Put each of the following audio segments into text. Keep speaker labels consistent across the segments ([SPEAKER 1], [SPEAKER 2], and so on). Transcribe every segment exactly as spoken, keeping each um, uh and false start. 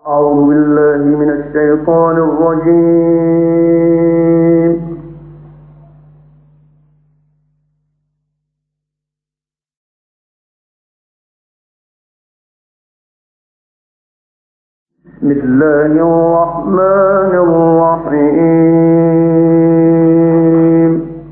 [SPEAKER 1] أعوذ بالله من الشيطان الرجيم. بسم الله الرحمن الرحيم.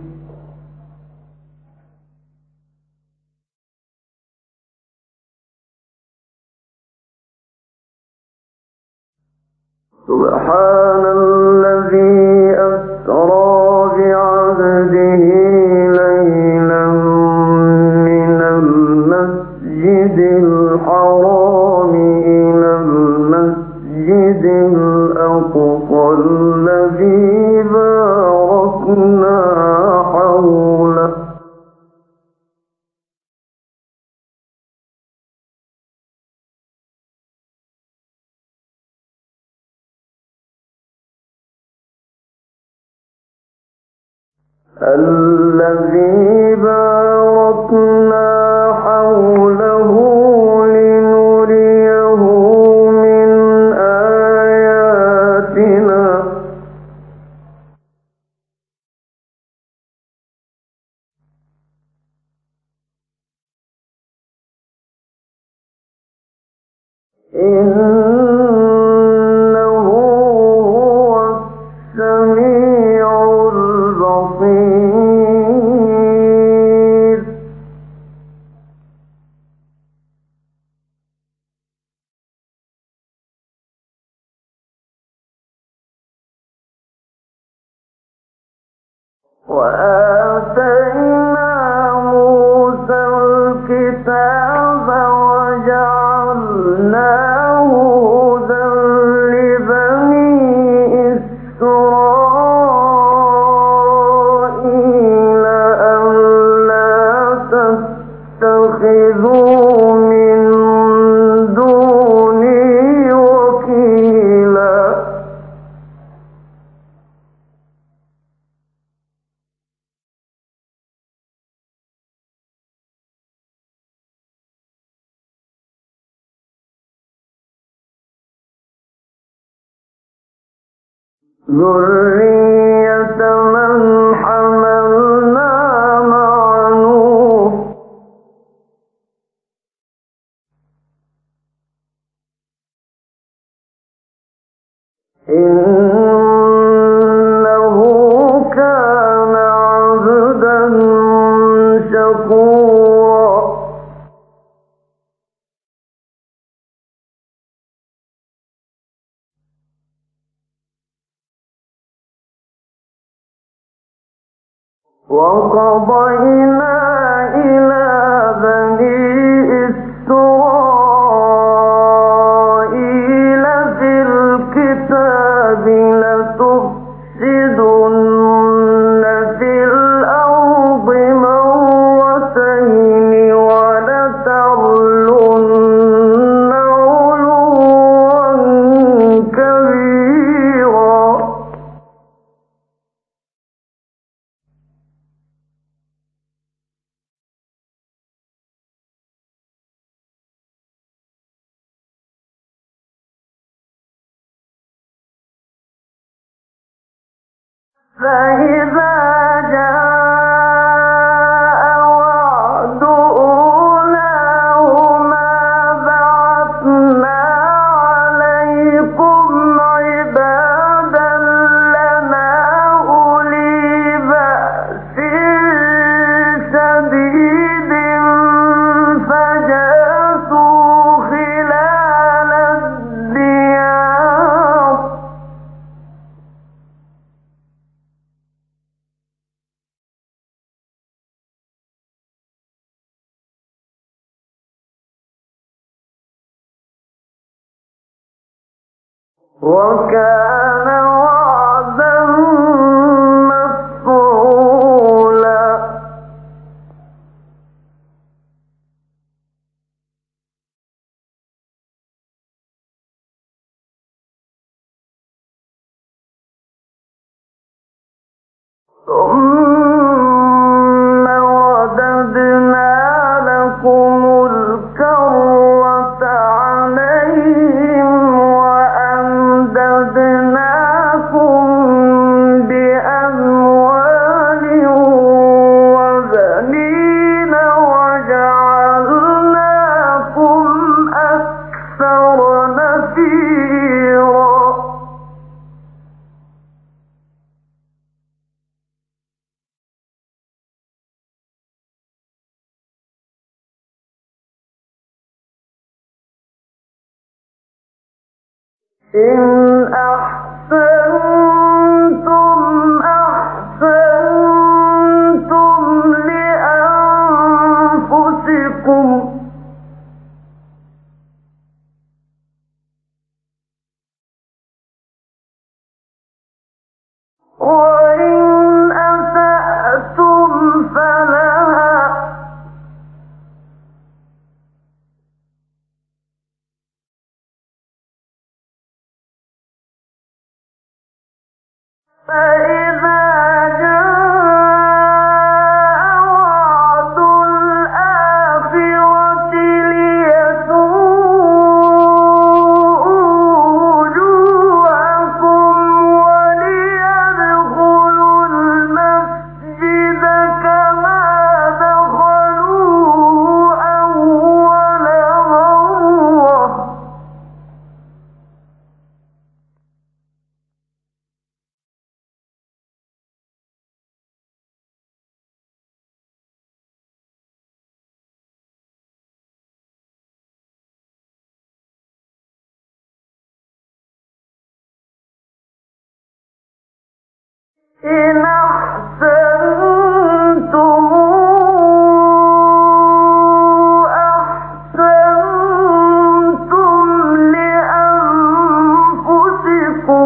[SPEAKER 1] سبحان الذي أسرى بعبده ليلا من المسجد الحرام إلى المسجد الأقصى الذي باركنا حوله الذي باركنا حوله لنريه من آياتنا إنه هو السميع البصير. وآتينا موسى الكتاب وجعلناه هدى لبني إسرائيل ألا تتخذوا من دوني وكيلا. ذرية من حملنا مع نوح إنه كان عبدا شكورا. وقضينا إلى بني إسرائيل في الكتاب لتفسدن في الأرض مرتين ولتعلن علوا كبيرا. فإذا جاء وعد أولاهما بعثنا عليكم عبادا لنا أولي بأس شديد فجاسوا خلال الديار وكان وعدا مفعولا. ثم رددنا لكم الكرة عليهم ونفيرا إن أحسنتم أحسنتم لأنفسكم وإن أسأتم فلها فإذا جاء وعد الآخرة ليسوءوا وجوهكم وليدخلوا المسجد كما دخلوه أول مرة إن أحسنتم أحسنتم لأنفسكم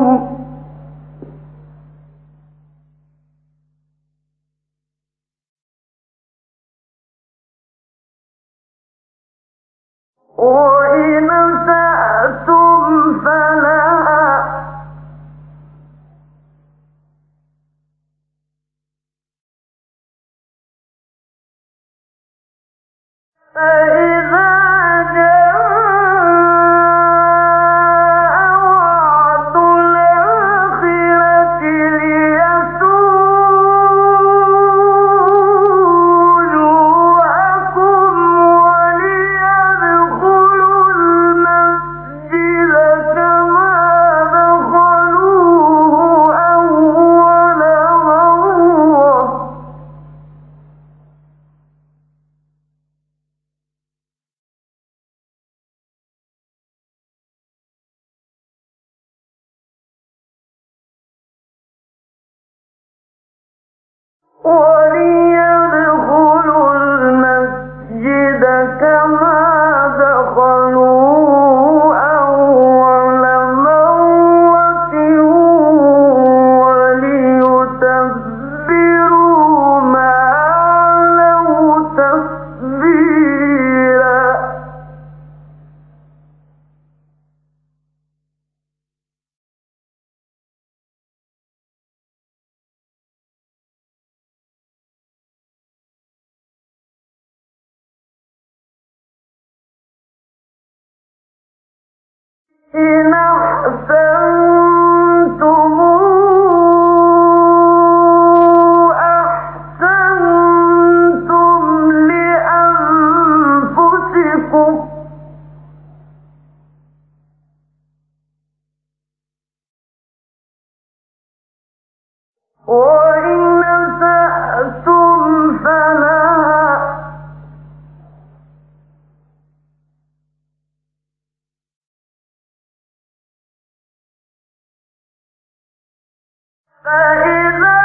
[SPEAKER 1] وإن أسأتم فلها فإذا جاء وعد الآخرة ليسوءوا وجوهكم وليدخلوا المسجد كما دخلوه أول مرة وليدخلوا المسجد كما دخلوه أول مرة وليتبروا ما علوا تتبيرا إن أحسنتم أحسنتم لأنفسكم وإن أسأتم فلها فإذا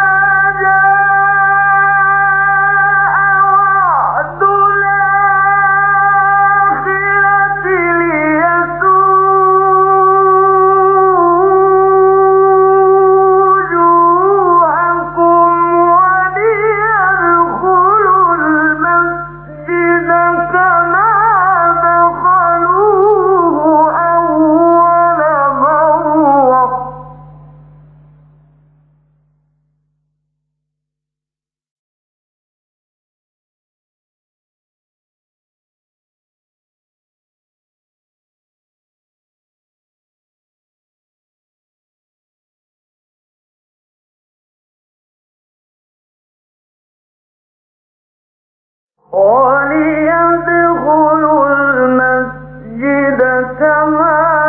[SPEAKER 1] جاء وعد الآخرة ليسوءوا وجوهكم وليدخلوا المسجد كما دخلوه أول مرة وليدخلوا المسجد كما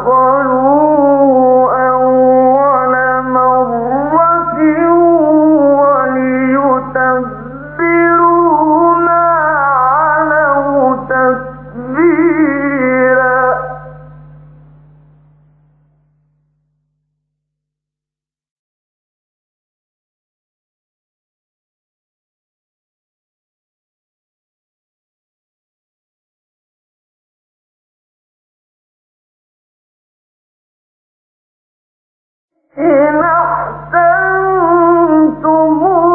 [SPEAKER 1] إن أحسنتم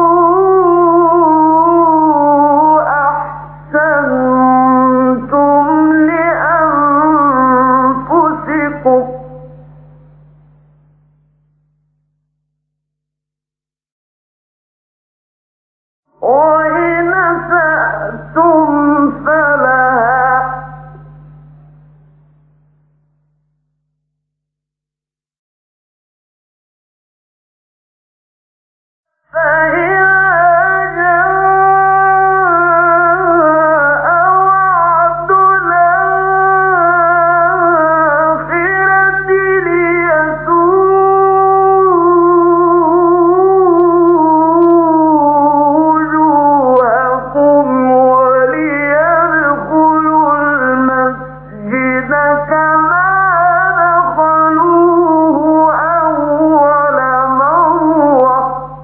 [SPEAKER 1] أحسنتم لأنفسكم وإن أسأتم فلها فإذا جاء وعد الآخرة ليسوءوا وجوهكم وليدخلوا المسجد كما دخلوه أول مرة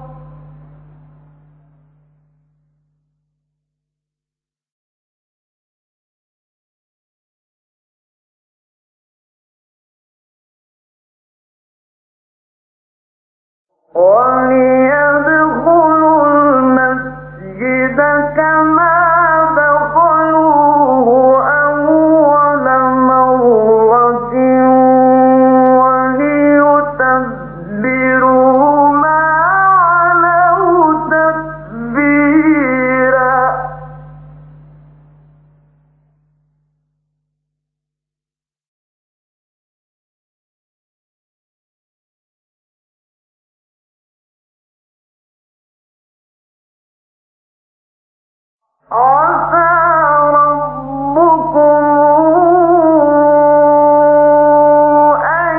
[SPEAKER 1] وليدخلوا المسجد كما دخلوه أول مرة وليتبروا ما علوا تتبيرا عسى ربكم أن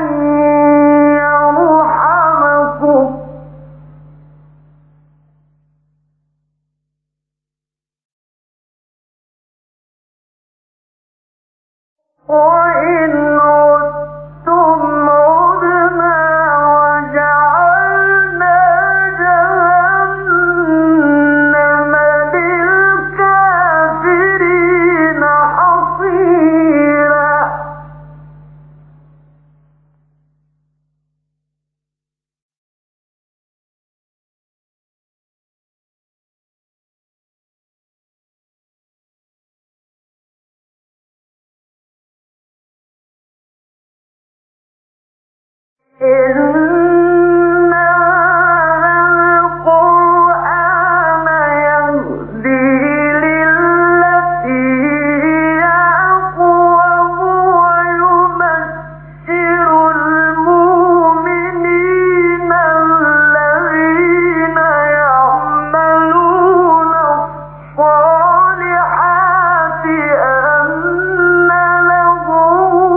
[SPEAKER 1] يرحمكم وإن عدتم عدنا وجعلنا جهنم للكافرين حصيرا إن هذا القرآن يهدي للتي هي أقوم ويبشر المؤمنين الذين يعملون الصالحات أن لهم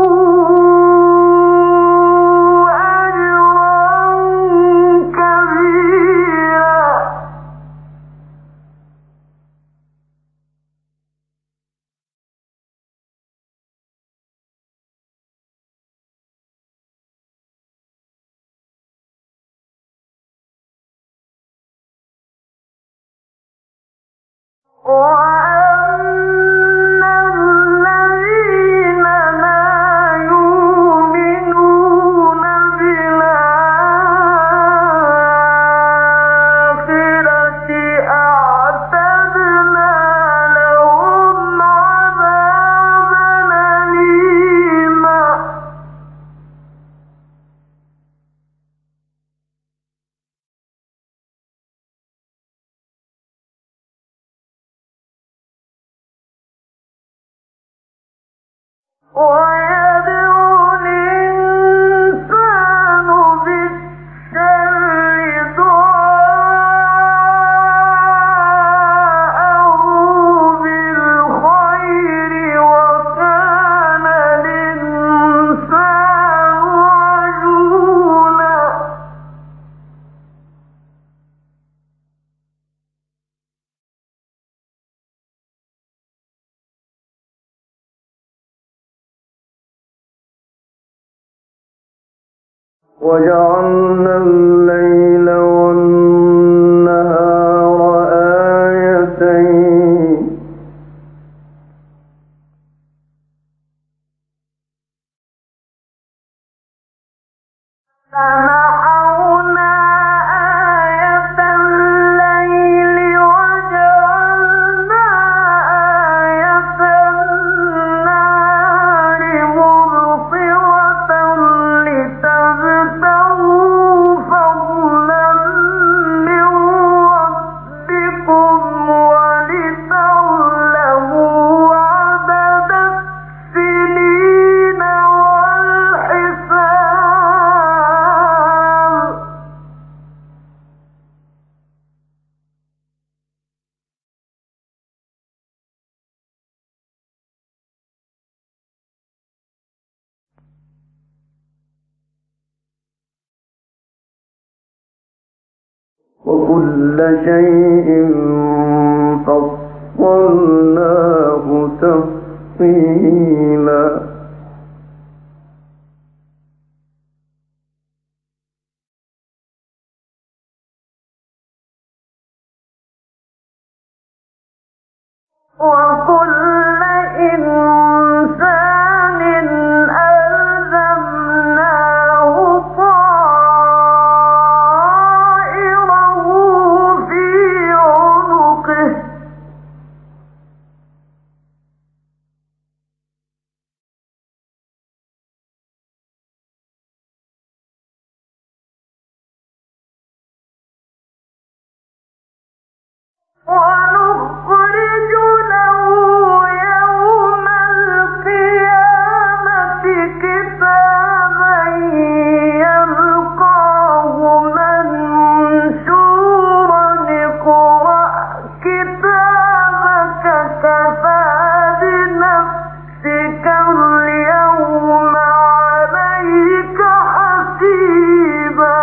[SPEAKER 1] وأن الذين لا يؤمنون بالآخرة أعتدنا لهم عذابا أليما ويدعو الإنسان بالشر دعاءه بالخير وكان الإنسان وجعلنا الليل والنهار آيتين فمحونا آية الليل وجعلنا آية النهار مبصرة لتبتغوا فضلا من ربكم ولتعلموا عدد السنين والحساب وكل شيء فصلناه تفصيلا وكل إنسان ألزمناه طائره في عنقه ونخرج له يوم القيامة كتابا يلقاه منشورا اقرأ كتابك كفى بنفسك اليوم عليك حسيبا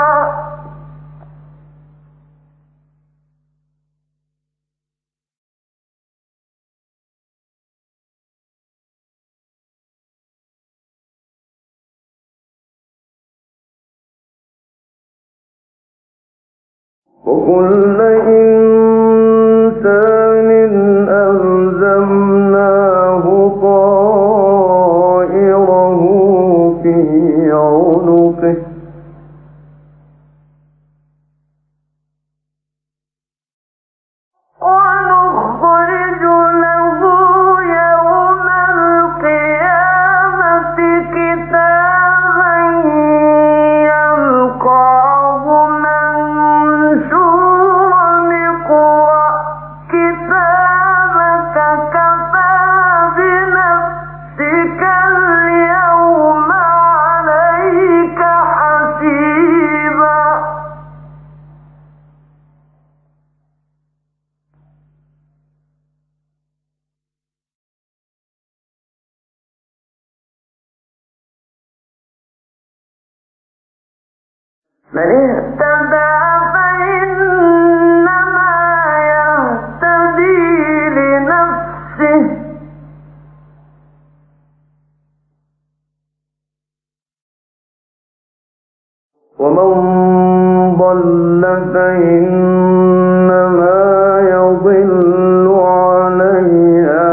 [SPEAKER 1] وكل إنسان ألزمناه طائره في عنقه ونخرج له يوم القيامة كتابا يلقاه منشورا اقرأ كتابك كفى بنفسك اليوم عليك حسيبا من اهتدى فإنما يهتدي لنفسه ومن ضل فإنما يضل عليها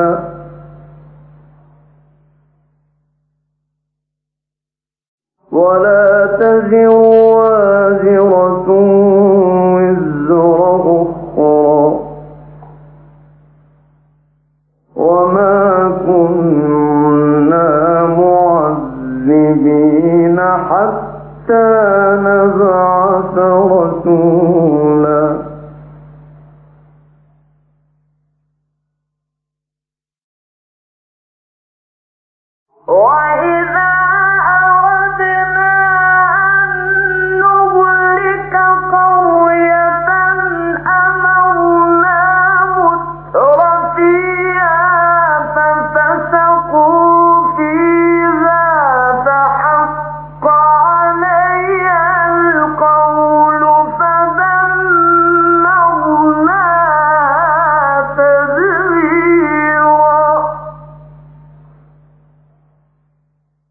[SPEAKER 1] ولا تزر وازرة وزر أخرى وما كنا معذبين حتى نبعث رسولا وإذا أردنا أن نهلك قرية أمرنا مترفيها ففسقوا فيها فحق عليها القول فدمرناها تدميرا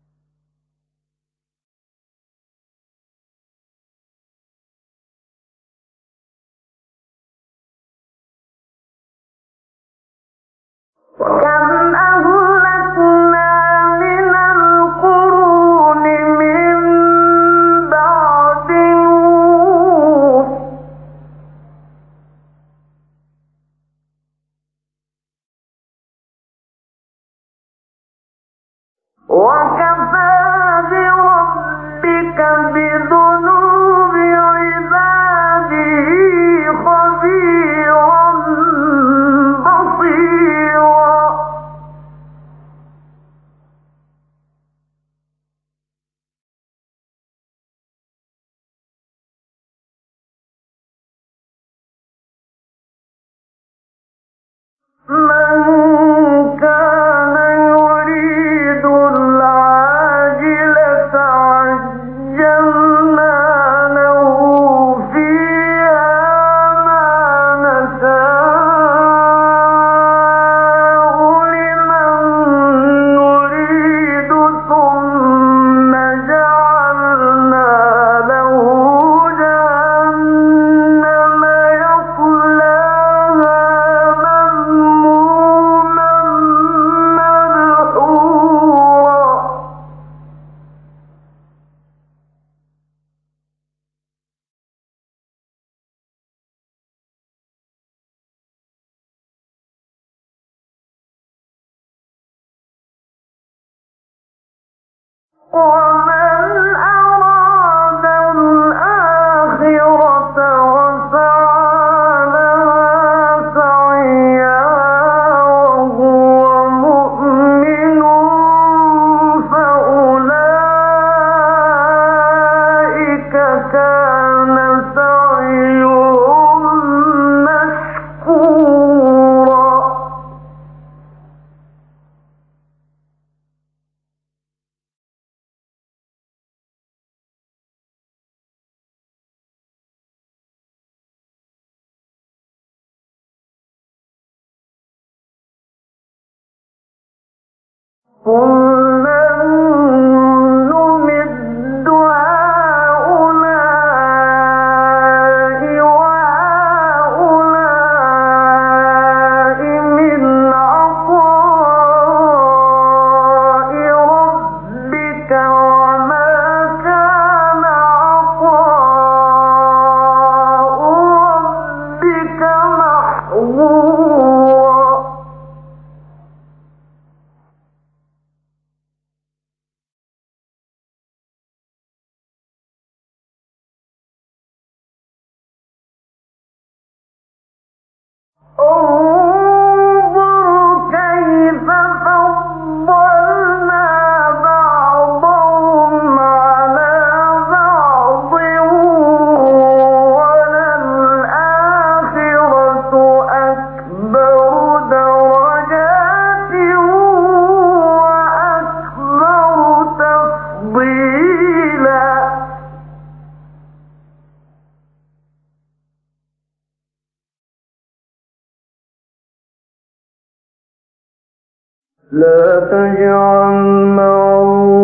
[SPEAKER 1] لا تجعل مع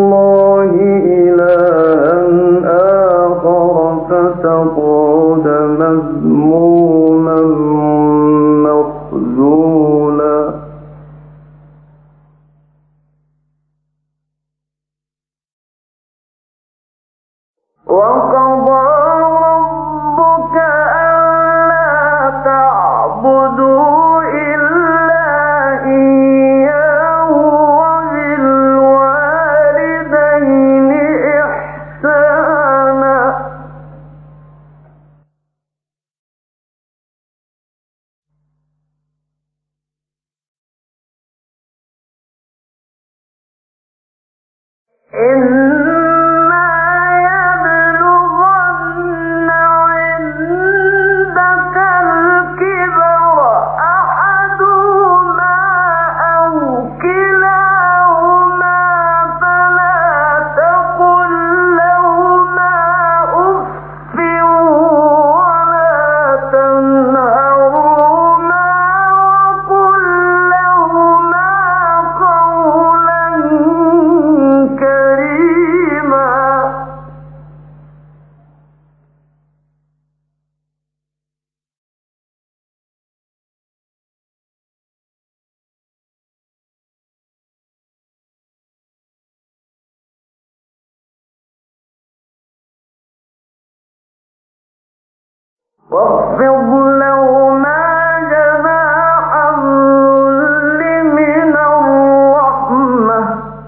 [SPEAKER 1] الله إلها آخر فتقعد مذموما مخذولا. وقضى ربك ألا تعبدوا إما يبلغن واخفض لهما جناح الذل من الرحمة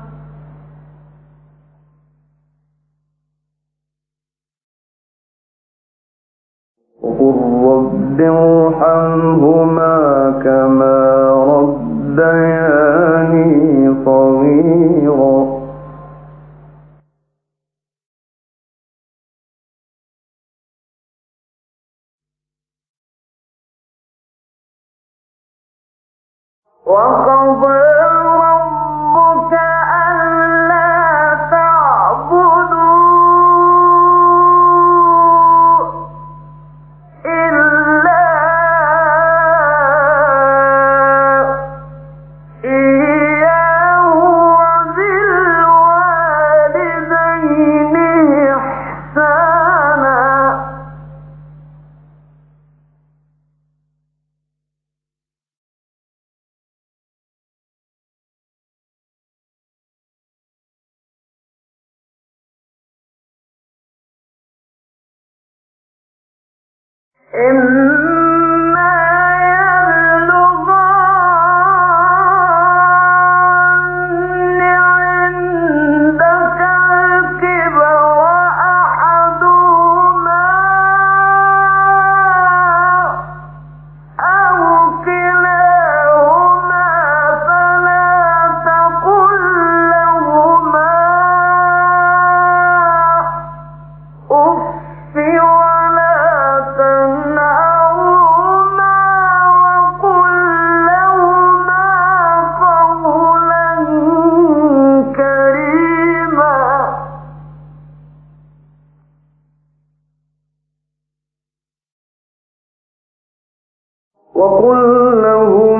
[SPEAKER 1] وقل رب ارحمهما كما ربياني صغيرا وقضى ربك ألا تعبدوا إلا إياه وبالوالدين إحسانا إما يبلغن عندك الكبر أحدهما أو كلاهما فلا تقل لهما أف ولا تنهرهما وقل لهما قولا كريما وقل لهما